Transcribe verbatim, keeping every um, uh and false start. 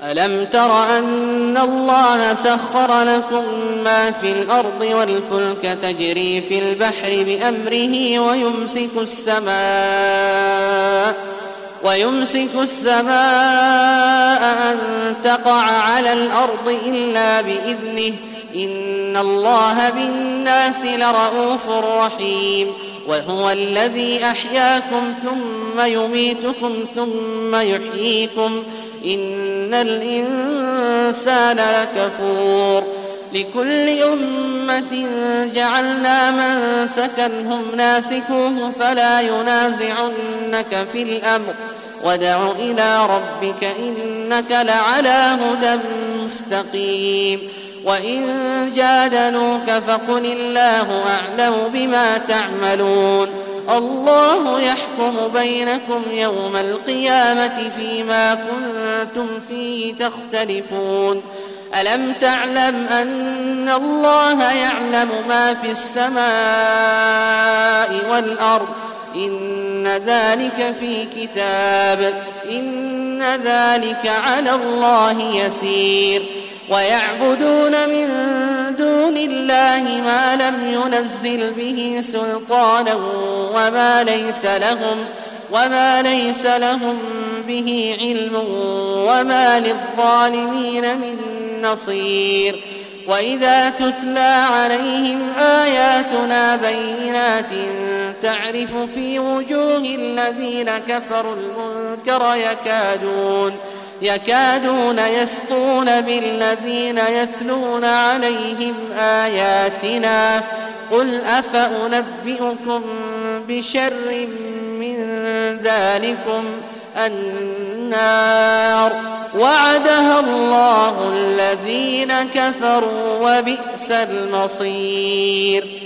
ألم تر أن الله سخر لكم ما في الأرض والفلك تجري في البحر بأمره ويمسك السماء ويمسك السماء أن تقع على الأرض إلا بإذنه إن الله بالناس لرءوف رحيم وهو الذي أحياكم ثم يميتكم ثم يحييكم إن الإنسان لكفور لكل أمة جعلنا منسكا هم ناسكوه فلا ينازعنك في الأمر وادع إلى ربك إنك لعلى هدى مستقيم وإن جادلوك فقل الله أعلم بما تعملون الله يحكم بينكم يوم القيامة فيما كنتم فيه تختلفون ألم تعلم أن الله يعلم ما في السماء والأرض إن ذلك في كتاب إن ذلك على الله يسير ويعبدون من دون الله ما لم ينزل به سلطانا وما ليس لهم وما ليس لهم به علم وما للظالمين من نصير وإذا تتلى عليهم آياتنا بينات تعرف في وجوه الذين كفروا المنكر يكادون يكادون يسطون بالذين يتلون عليهم آياتنا قل أفأنبئكم بشر من ذلكم النار وعدها الله الذين كفروا وبئس المصير.